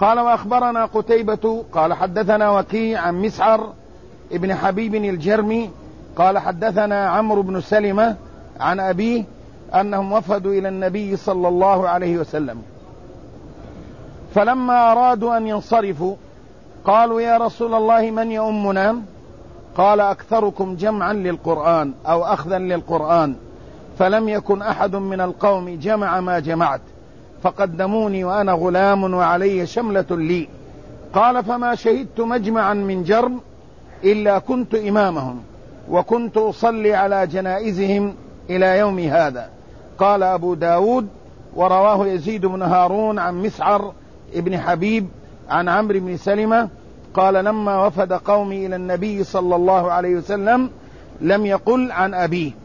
قال وأخبرنا قتيبة قال حدثنا وكيع عن مسعر ابن حبيب الجرمي قال حدثنا عمرو بن سلمة عن أبيه أنهم وفدوا إلى النبي صلى الله عليه وسلم، فلما أرادوا أن ينصرفوا قالوا يا رسول الله من يؤمنا؟ قال أكثركم جمعا للقرآن أو أخذا للقرآن، فلم يكن أحد من القوم جمع ما جمعت، فقدموني وأنا غلام وعلي شملة لي. قال فما شهدت مجمعا من جرم إلا كنت إمامهم، وكنت أصلي على جنائزهم إلى يوم هذا. قال أبو داود ورواه يزيد بن هارون عن مسعر ابن حبيب عن عمرو بن سلمة قال لما وفد قومي إلى النبي صلى الله عليه وسلم لم يقل عن أبيه.